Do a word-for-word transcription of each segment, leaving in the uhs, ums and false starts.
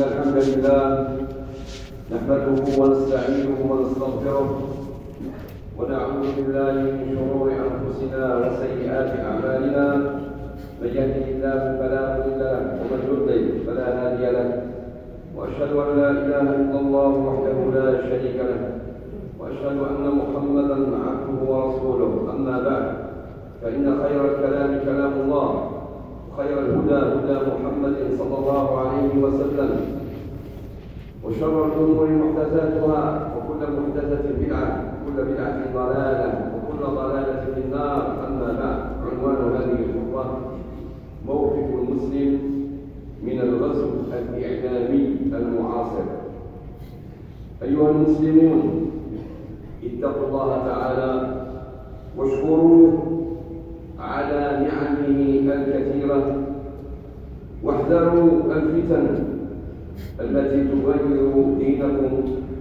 الحمد لله نحمده ونستعينه ونستغفره ونعوذ بالله من شرور أنفسنا وسيئات أعمالنا. من يهده الله فلا مضل له ومن يضلل فلا هادي له، وأشهد أن لا إله إلا الله وحده لا شريك له، وأشهد أن محمدا عبده ورسوله. أما بعد، فإن خير الكلام كلام الله، وخير الهدى هدى محمد صلى الله عليه وسلم، وشر الأمور محدثاتها، وكل محدثة بدعة، وكل بدعة ضلالة، وكل ضلالة في النار. أما بعد، عنوان هذه الخطبة موقف المسلم من الغزو الإعلامي المعاصر. أيها المسلمون، اتقوا الله تعالى واشكروه على نعمه الكثيرة، واحذروا الفتن التي تغير دينكم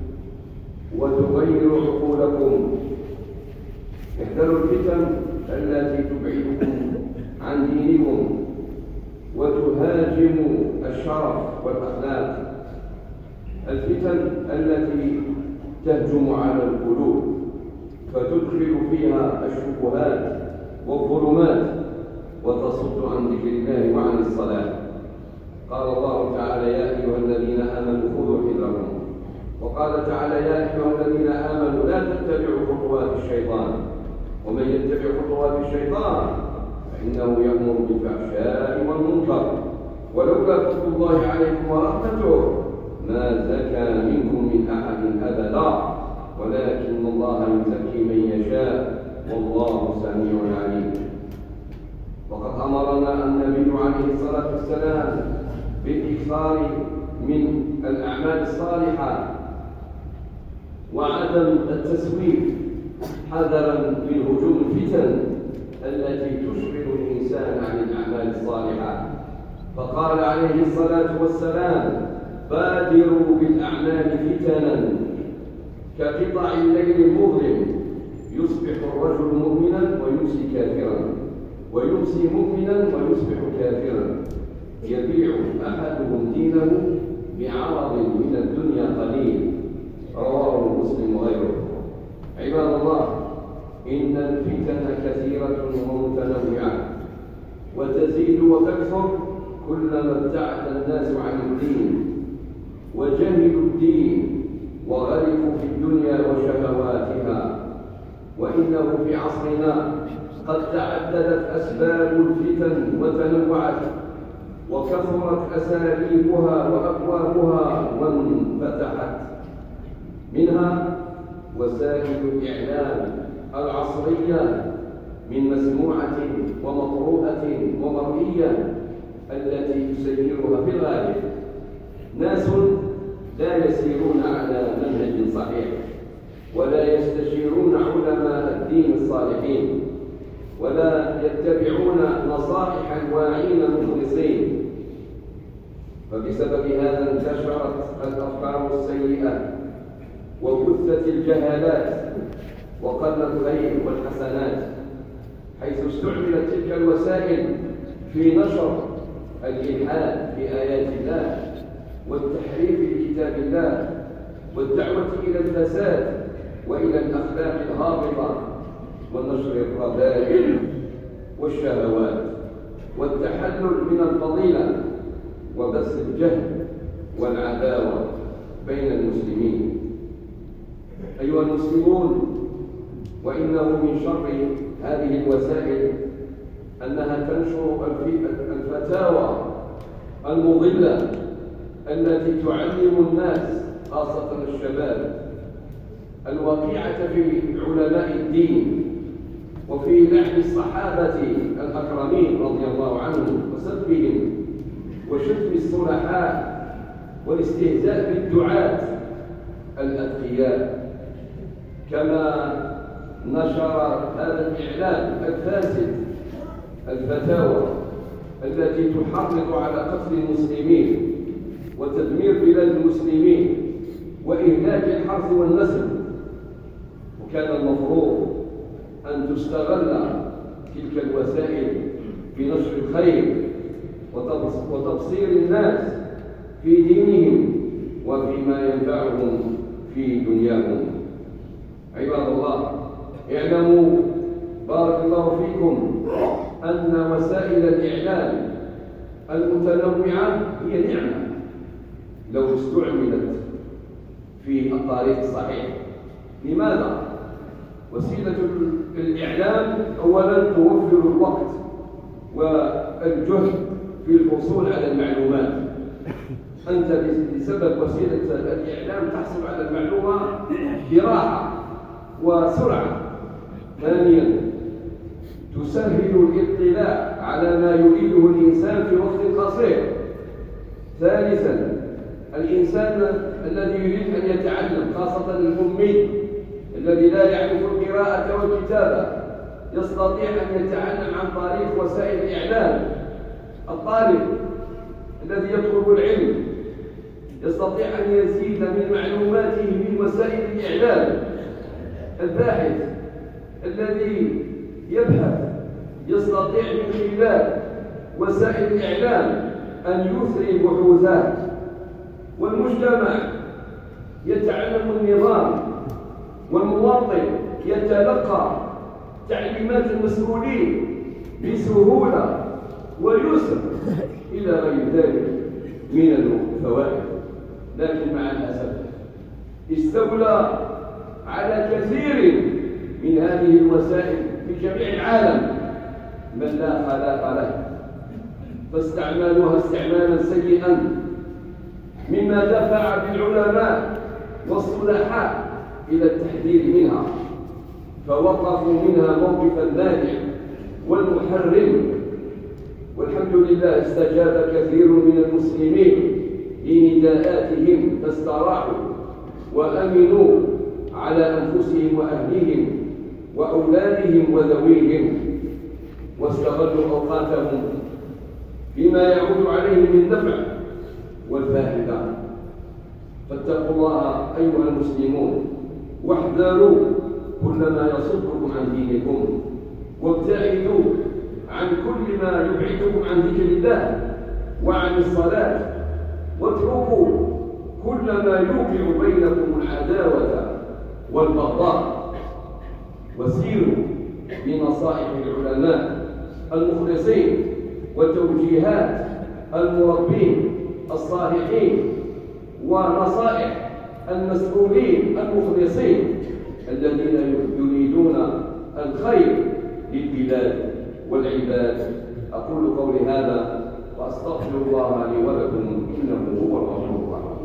وتغير عقولكم. احذروا الفتن التي تبعدكم عن دينكم وتهاجم الشرف والأخلاق، الفتن التي تهجم على القلوب فتدخل فيها الشبهات والظلمات وتصد عن ذكر الله وعن الصلاة. قال الله تعالى: يا أيها الذين آمنوا خذوا حذركم. وقال تعالى: يا أيها الذين آمنوا لا تتبعوا خطوات الشيطان، ومن يتبع خطوات الشيطان فإنه يأمر بالفحشاء والمنكر، ولولا فضل الله عليكم ورحمته ما زكى منكم من أحد أبدا، ولكن الله يزكي من يشاء والله سميع عليم. وقد أمرنا النبي عليه الصلاة والسلام بالإكثار من الأعمال الصالحة وعدم التسويف، حذرا من هجوم الفتن التي تشغل الإنسان عن الأعمال الصالحة. فقال عليه الصلاة والسلام: بادروا بالأعمال فتنا كقطع الليل المظلم، يصبح الرجل مؤمنا ويمسي كافرا، ويمسي مؤمنا ويصبح كافرا، يبيع أحدهم دينه بعرض من الدنيا قليل. رواه مسلم وغيره. عباد الله، إن الفتن كثيرة ومتنوعة، وتزيد وتكثر كلما ابتعد الناس عن الدين وجهلوا الدين وغرقوا في الدنيا وشهواتها. وإنه في عصرنا قد تعددت أسباب الفتن وتنوعت، وكثرت أساليبها وأبوابها وانفتحت. منها وسائل الإعلام العصرية من مسموعة ومقروءة ومرئية التي يسيرها في الغالب ناس لا يسيرون على منهج صحيح، ولا يستشيرون علماء الدين الصالحين، ولا يتبعون نصائح الواعين المخلصين. فبسبب هذا انتشرت الأفكار السيئة وبثت الجهالات وقل الخير والحسنات، حيث استعملت تلك الوسائل في نشر الإلحاد في آيات الله والتحريف لكتاب الله والدعوة إلى الفساد وإلى الأخلاق الهابطة ونشر الرذائل والشهوات والتحلل من الفضيلة وبث الجهل والعداوة بين المسلمين. أيها المسلمون، وإنه من شر هذه الوسائل أنها تنشر الفتاوى المضلة التي تعلم الناس خاصة الشباب الوقيعة في علماء الدين وفي لعن الصحابة الأكرمين رضي الله عنهم وسبهم وشتم الصلحاء والاستهزاء بالدعاة الأتقياء. كما نشر هذا الإعلام الفاسد الفتاوى التي تحرض على قتل المسلمين وتدمير بلاد المسلمين وإهلاك الحرث والنسل. وكان المفروض أن تستغل تلك الوسائل في نشر الخير وتبصير الناس في دينهم وفيما ينفعهم في دنياهم. عباد الله، اعلموا بارك الله فيكم أن وسائل الإعلام المتنوعة هي نعمة لو استعملت في الطريق الصحيح. لماذا؟ وسيلة الإعلام أولا توفر الوقت والجهد في الحصول على المعلومات. أنت بسبب وسيلة الإعلام تحصل على المعلومة براحة وسرعة. ثانيا، تسهل الاطلاع على ما يريده الإنسان في وقت قصير. ثالثا، الإنسان الذي يريد أن يتعلم، خاصة الأمي الذي لا يعرف القراءة والكتابة، يستطيع أن يتعلم عن طريق وسائل الإعلام. الطالب الذي يطلب العلم يستطيع أن يزيد من معلوماته من وسائل الإعلام. الباحث الذي يبحث يستطيع من خلال وسائل الإعلام أن يثري بحوثات. والمجتمع يتعلم النظام، والمواطن يتلقى تعليمات المسؤولين بسهولة ويسر إلى غير ذلك من الفوائد. لكن مع الأسف استولى على كثير من هذه الوسائل في جميع العالم من لا خلاق له، فاستعملوها استعمالا سيئا، مما دفع بالعلماء والصلحاء إلى التحذير منها، فوقفوا منها موقفا نادع والمحرم. والحمد لله استجاب كثير من المسلمين لنداءاتهم فاستراحوا وأمنوا على أنفسهم وأهليهم وأولادهم وذويهم، واستغلوا أوقاتهم بما يعود عليهم من نفع والفائدة. فاتقوا الله أيها المسلمون، واحذروا كل ما يصدكم عن دينكم، وابتعدوا عن كل ما يبعدكم عن ذكر الله وعن الصلاة، واتركوا كل ما يوقع بينكم العداوة والبغضاء، وسيروا بنصائح العلماء المخلصين وتوجيهات المربين الصالحين ونصائح المسؤولين المخلصين الذين يريدون الخير للبلاد والعباد. أقول قولي هذا وأستغفر الله لي ولكم إنه هو الغفور الرحيم.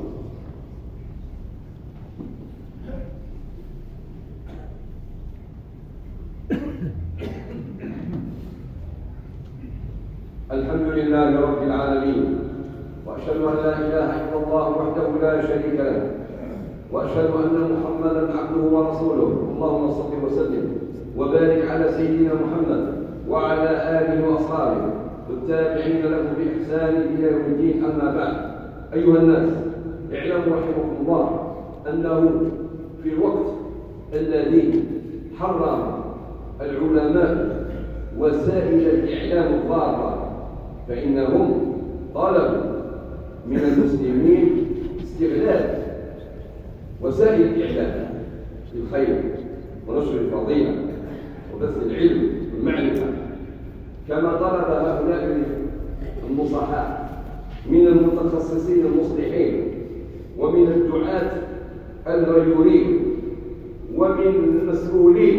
الحمد لله رب العالمين، وأشهد أن لا إله إلا الله وحده لا شريك له، وأشهد أن محمدا عبده ورسوله. اللهم صل وسلم وبارك على سيدنا محمد وعلى آله وأصحابه والتابعين له بإحسان إلى يوم الدين. أما بعد، أيها الناس، اعلموا رحمكم الله أنه في الوقت الذي حرم العلماء وسائل الإعلام الضارة، فإنهم طلبوا من المسلمين استغلال وسائل الإعلام للخير ونشر الفضيلة وبث العلم والمعرفة، كما طلب هؤلاء النصحاء من المتخصصين المصلحين ومن الدعاة الغيورين ومن المسؤولين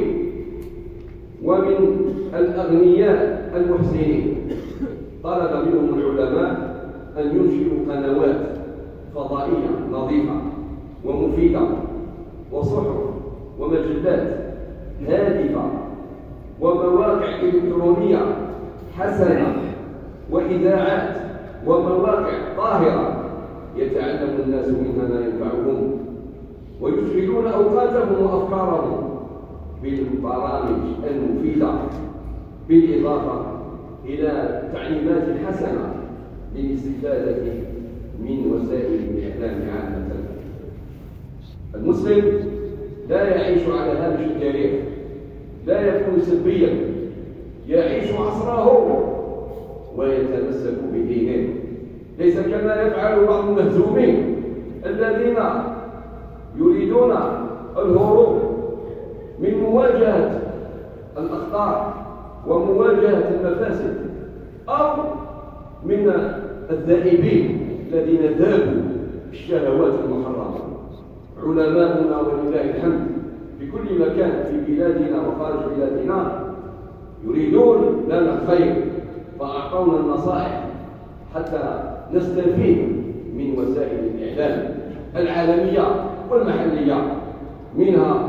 ومن الأغنياء المحسنين. طلب منهم العلماء أن ينشئوا قنوات فضائية نظيفة ومفيدة وصحف ومجلات هادفة ومواقع إلكترونية حسنة وإذاعات ومواقع طاهرة يتعلم الناس منها ما ينفعهم ويشغلون أوقاتهم وأفكارهم بالبرامج المفيدة، بالإضافة إلى تعليمات حسنة للاستفادة من وسائل الإعلام عامة. المسلم لا يعيش على هامش التاريخ، لا يكون سلبيا، يعيش عصره ويتمسك بدينه. ليس كما يفعل بعض المهزومين الذين يريدون الهروب من مواجهة الأخطار ومواجهة المفاسد، أو من الذائبين الذين ذابوا الشهوات المحرمة. علماؤنا ولله الحمد في كل مكان في بلادنا وخارج بلادنا يريدون لنا الخير، فأعطونا النصائح حتى نستفيد من وسائل الإعلام العالمية والمحلية. منها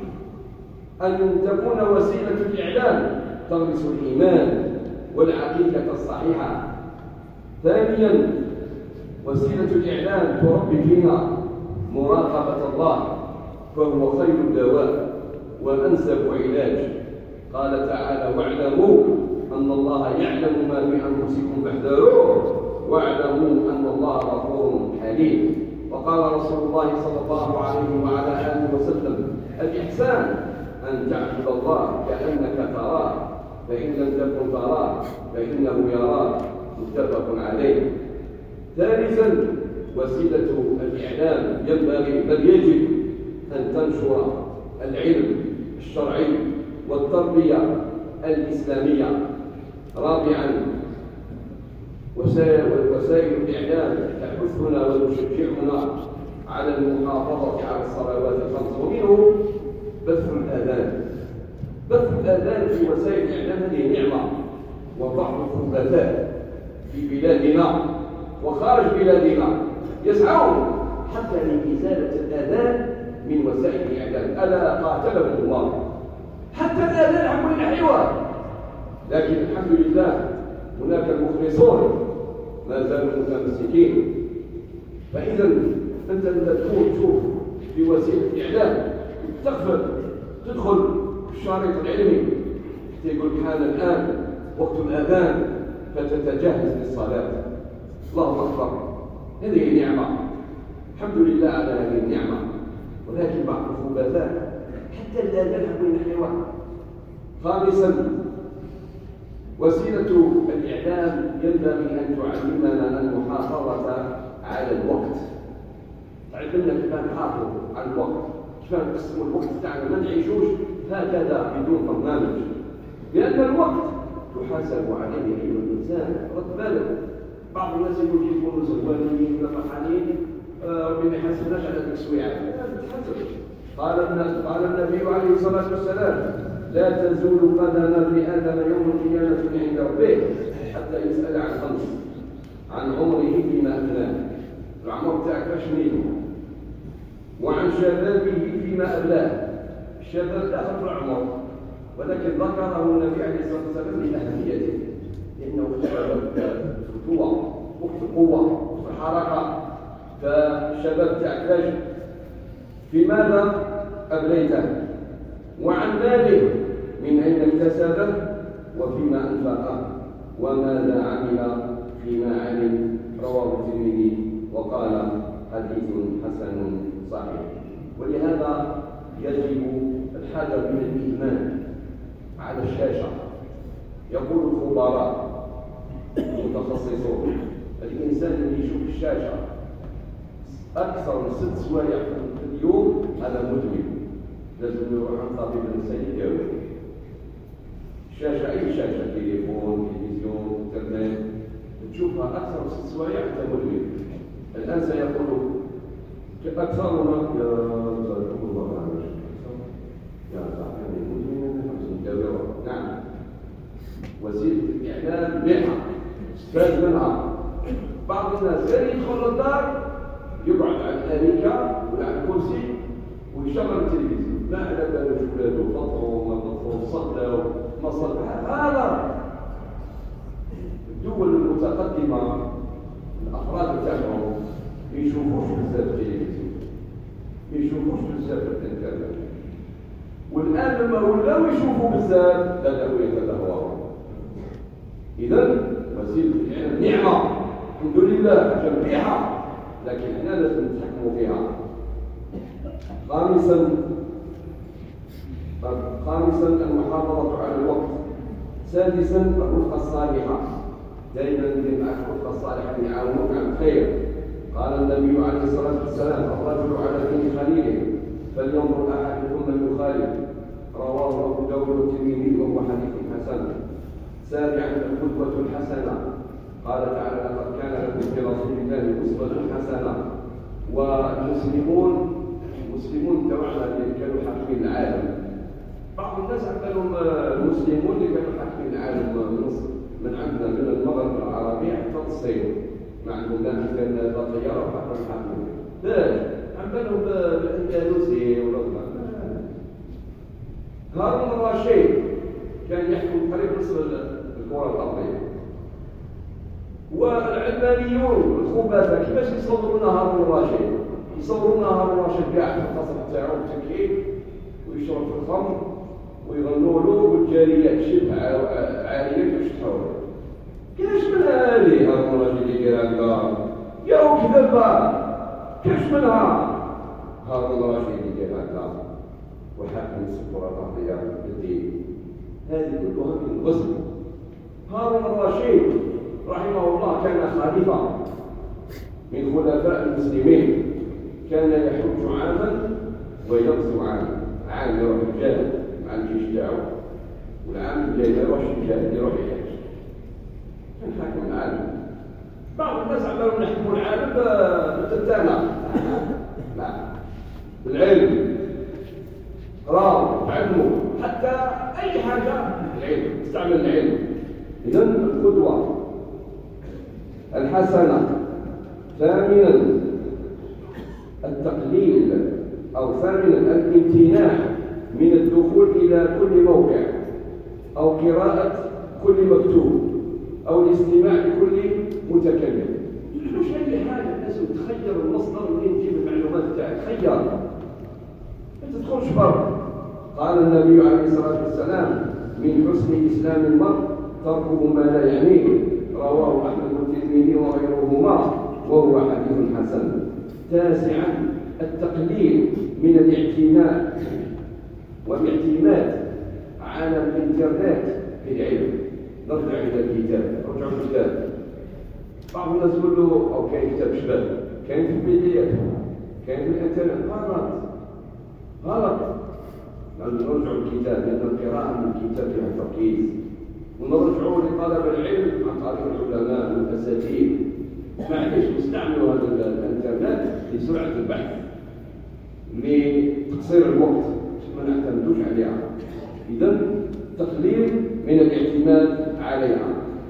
أن تكون وسيلة الإعلام تغرس الإيمان والعقيدة الصحيحة. ثانيا، وسيلة الإعلام تربي فينا مراقبة الله، فهو خير دواء وأنسب علاج. قال تعالى: واعلموا أن الله يعلم ما في أنفسكم فاحذروه واعلموا أن الله غفور حليم. وقال رسول الله صلى الله عليه وعلى آله وسلم: الإحسان أن تعبد الله كأنك تراه فإن لم تكن تراه فإنه يراك. متفق عليه. ثالثا، وسيلة الإعلام ينبغي بل يجب أن تنشر العلم الشرعي والتربية الإسلامية. رابعا، وسائل الإعلام تحثنا وتشجعنا على المحافظة على الصلوات الخمس، ومنه بث الأذان. بث الأذان في وسائل الإعلام هذه نعمة، وبعض الخبثاء في بلادنا وخارج بلادنا يسعون حتى لإزالة الأذان من وسائل الإعلام. ألا قاتلهم الله، حتى الأذان عن كل حوار. لكن الحمد لله هناك المخلصون ما زالوا متمسكين. فإذا أنت لما تكون تشوف في وسيلة الإعلام تقبل تدخل في الشريط العلمي يقول حان الآن وقت الأذان فتتجهز للصلاة. الله أكبر، هذه نعمة، الحمد لله على هذه النعمة. ولكن بعض الخبثاء حتى الأذان يقول نحن. خامسا، وسيلة الإعلام ينبغي أن تعلمنا المحافظة على الوقت. تعلمنا كيف نحافظ على الوقت، كيف نقسم الوقت تاعنا، ما نعيشوش هكذا بدون برنامج، لأن الوقت تحاسب عليه أيها الإنسان. رد بالك، بعض الناس يقول يكونوا زوالين ولا فرحانين ربي ما يحاسبناش على التسويعات. قال قال النبي عليه الصلاة والسلام: لا تزول قدم ابن آدم يوم القيامة عند ربه حتى يسأل عن خمس: عن عمره فيما أفناه، العمر تاعك فاش نيلو، وعن شبابه فيما أبلاه. الشباب داخل في العمر، ولكن ذكره النبي عليه الصلاة والسلام لأهميته، لأنه الشباب فتوة، وقت القوة، وقت الحركة. فالشباب تاعك فاش في ماذا أبليته، وعن ماله من أين اكتسبه وفيما أنفقه، وماذا عمل فيما علم. رواه الترمذي وقال حديث حسن صحيح. ولهذا يجب الحذر من الإدمان على الشاشة. يقول الخبراء المتخصصون: الإنسان اللي يشوف الشاشة أكثر من ست سوايع في اليوم هذا مدمن، لازم يروح عند طبيب نفسي يداوي. الشاشة أي شاشة، تليفون، تلفزيون، انترنت، تشوفها أكثر من ست سوايع أنت مدمن. الآن سيقول أكثرنا يا الله يا صاحبي مدمن نداوي. نعم، وسيلة الإعلام بها استفاد منها. بعض الناس غير يدخل الدار يقعد على الأريكة ولا على الكرسي ويشغل التلفزيون، ما على باله ولاده فطروا ما فطروا، صلوا ما صلوا. هذا الدول المتقدمة الأفراد تاعهم ما يشوفوش بزاف التلفزيون، ما يشوفوش بزاف الانترنت. والآن لما ولاو يشوفوا بزاف بدأوا يتدهوروا. إذا وسيلة الإعلام نعمة الحمد لله جميعها، لكن احنا لازم نتحكموا فيها. خامسا خامسا المحافظة على الوقت. سادسا الرفقة الصالحة. دائما ندير معك الخطة الصالحة اللي يعاونوك على الخير. قال النبي عليه الصلاة والسلام: الرجل على دين خليله فلينظر أحدكم من يخالف. رواه أبو داود والترمذي وهو حديث حسن. سابعا القدوة الحسنة. قال تعالى: لقد كان لكم في رسول الله أسوة حسنة. والمسلمون المسلمون تبعنا اللي كانوا حاكمين العالم. بعض الناس عندهم المسلمون اللي كانوا حاكمين العالم من مصر، من عندنا من المغرب العربي حتى الصين، ما عندهم لا مثال لا طياره وحتى الحاكمين. لا عندهم بالاندلسي ولا هارون الرشيد كان يحكم قريب نصف الكره الارضيه. والعلمانيون الخبثاء كيفاش يصورون هارون الرشيد؟ يصورون هارون الرشيد قاعد في القصر تاعو التكييف ويشرب في الخمر ويغنوا له والجاريات شبه عاريات وشحوره. كاش من هذه هارون الرشيد اللي يدير هكا؟ يا كذبه كاش منها هارون الرشيد اللي يدير هكا وحاكم الكره الارضيه بالدين؟ هذه كلها من غزو. هارون الرشيد رحمه الله كان خليفة من خلفاء المسلمين، كان يحج عاما ويغزو عاما. عام يروح يجاهد مع الجيش تاعو، والعام الجاي ما يروحش يجاهد يروح يحج. كان حاكم العالم. بعض الناس عمالهم يحكموا العالم بالتتانة. لا، بالعلم، قراءة، علمه، حتى أي حاجة العلم، استعمل العلم. إذن القدوة الحسنة. ثامنا التقليل أو ثامنا الامتناع من الدخول إلى كل موقع أو قراءة كل مكتوب أو الاستماع لكل متكلم. مش أي حاجة الناس تخير المصدر منين تجيب المعلومات تاعك، خير ما تدخلش برا. قال النبي عليه الصلاة والسلام: من حسن إسلام المرء تركه ما لا يعنيه. رواه أحمد والترمذي وغيرهما وهو حديث حسن. تاسعا التقليل من الاعتماد والاعتماد على الانترنت في العلم. نرجع إلى الكتاب، رجعوا الكتاب. بعض الناس يقول له: أو كاين كتاب شباب، كاين في البيديات، كاين في الانترنت. غلط غلط. نرجعوا الكتاب، لأن القراءة من الكتاب فيها تركيز. ونرجعوا لطلب العلم عن طريق العلماء والاساتذه. معليش نستعملوا هذا الانترنت لسرعه البحث، لتقصير الوقت، ما نعتمدوش عليها. اذا تقليل من الاعتماد عليها.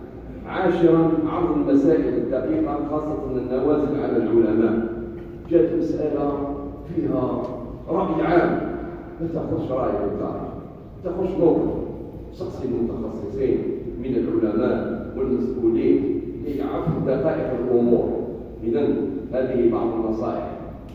عاشرا عرض المسائل الدقيقه خاصه النوازل على العلماء. جاءت مساله فيها راي عام، ما تاخذش رايك انت، ما تاخذش موقف. شخص المتخصصين من العلماء والمسؤولين ليعرفوا دقائق الامور. اذا هذه بعض النصائح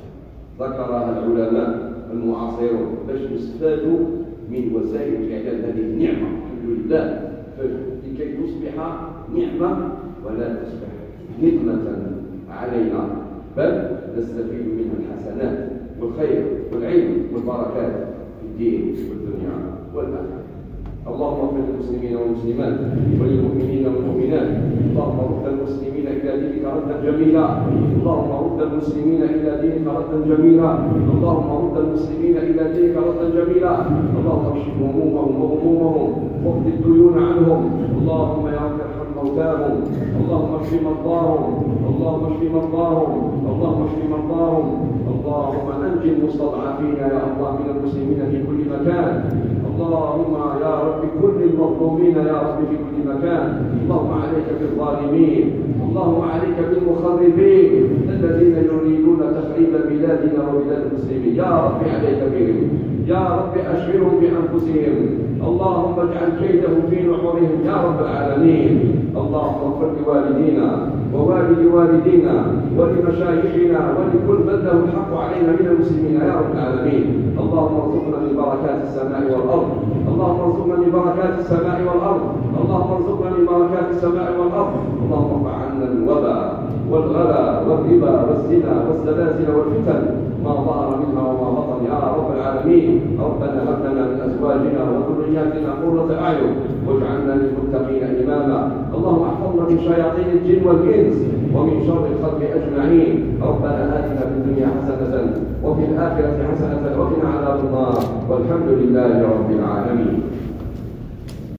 ذكرها العلماء المعاصرون باش نستفادوا من وسائل الاعلام. هذه نعمه الحمد لله، لكي تصبح نعمه ولا تصبح نقمه علينا، بل نستفيد منها الحسنات والخير والعلم والبركات في الدين والدنيا والاخره. اللهم اغفر للمسلمين والمسلمات وللمؤمنين والمؤمنات. اللهم رد المسلمين الى دينك ردا جميلا. اللهم رد المسلمين الى دينك ردا جميلا. اللهم رد المسلمين الى دينك ردا جميلا. اللهم اكشف همومهم وغمومهم واقض الديون عنهم. اللهم يا رب ارحم موتاهم. اللهم اشف مرضاهم. اللهم اشف مرضاهم. اللهم اشف مرضاهم. اللهم انج المستضعفين يا الله من المسلمين في كل مكان. اللهم يا رب كل المظلومين يا رب في كل مكان. اللهم عليك بالظالمين. اللهم عليك بالمخربين الذين يريدون تخريب بلادنا وبلاد المسلمين. يا رب عليك بهم. يا رب اشغلهم بانفسهم. اللهم اجعل كيدهم في نحورهم يا رب العالمين. اللهم اغفر لوالدينا ووالد والدينا ولمشايخنا ولكل من له الحق علينا من المسلمين يا رب العالمين. اللهم ارزقنا من بركات السماء والارض. اللهم ارزقنا من بركات السماء والارض. اللهم ارزقنا من بركات السماء والارض. اللهم ارفع عنا الوباء والغلا والربا والزنا والزلازل والفتن ما ظهر منها وما بطن يا رب العالمين. العالمين. ربنا هب لنا من أزواجنا وذرياتنا قرة أعين واجعلنا للمتقين إماما. اللهم احفظنا من شياطين الجن والإنس ومن شر الخلق أجمعين. ربنا آتنا في الدنيا حسنة وفي الآخرة حسنة وقنا عذاب النار، والحمد لله رب العالمين.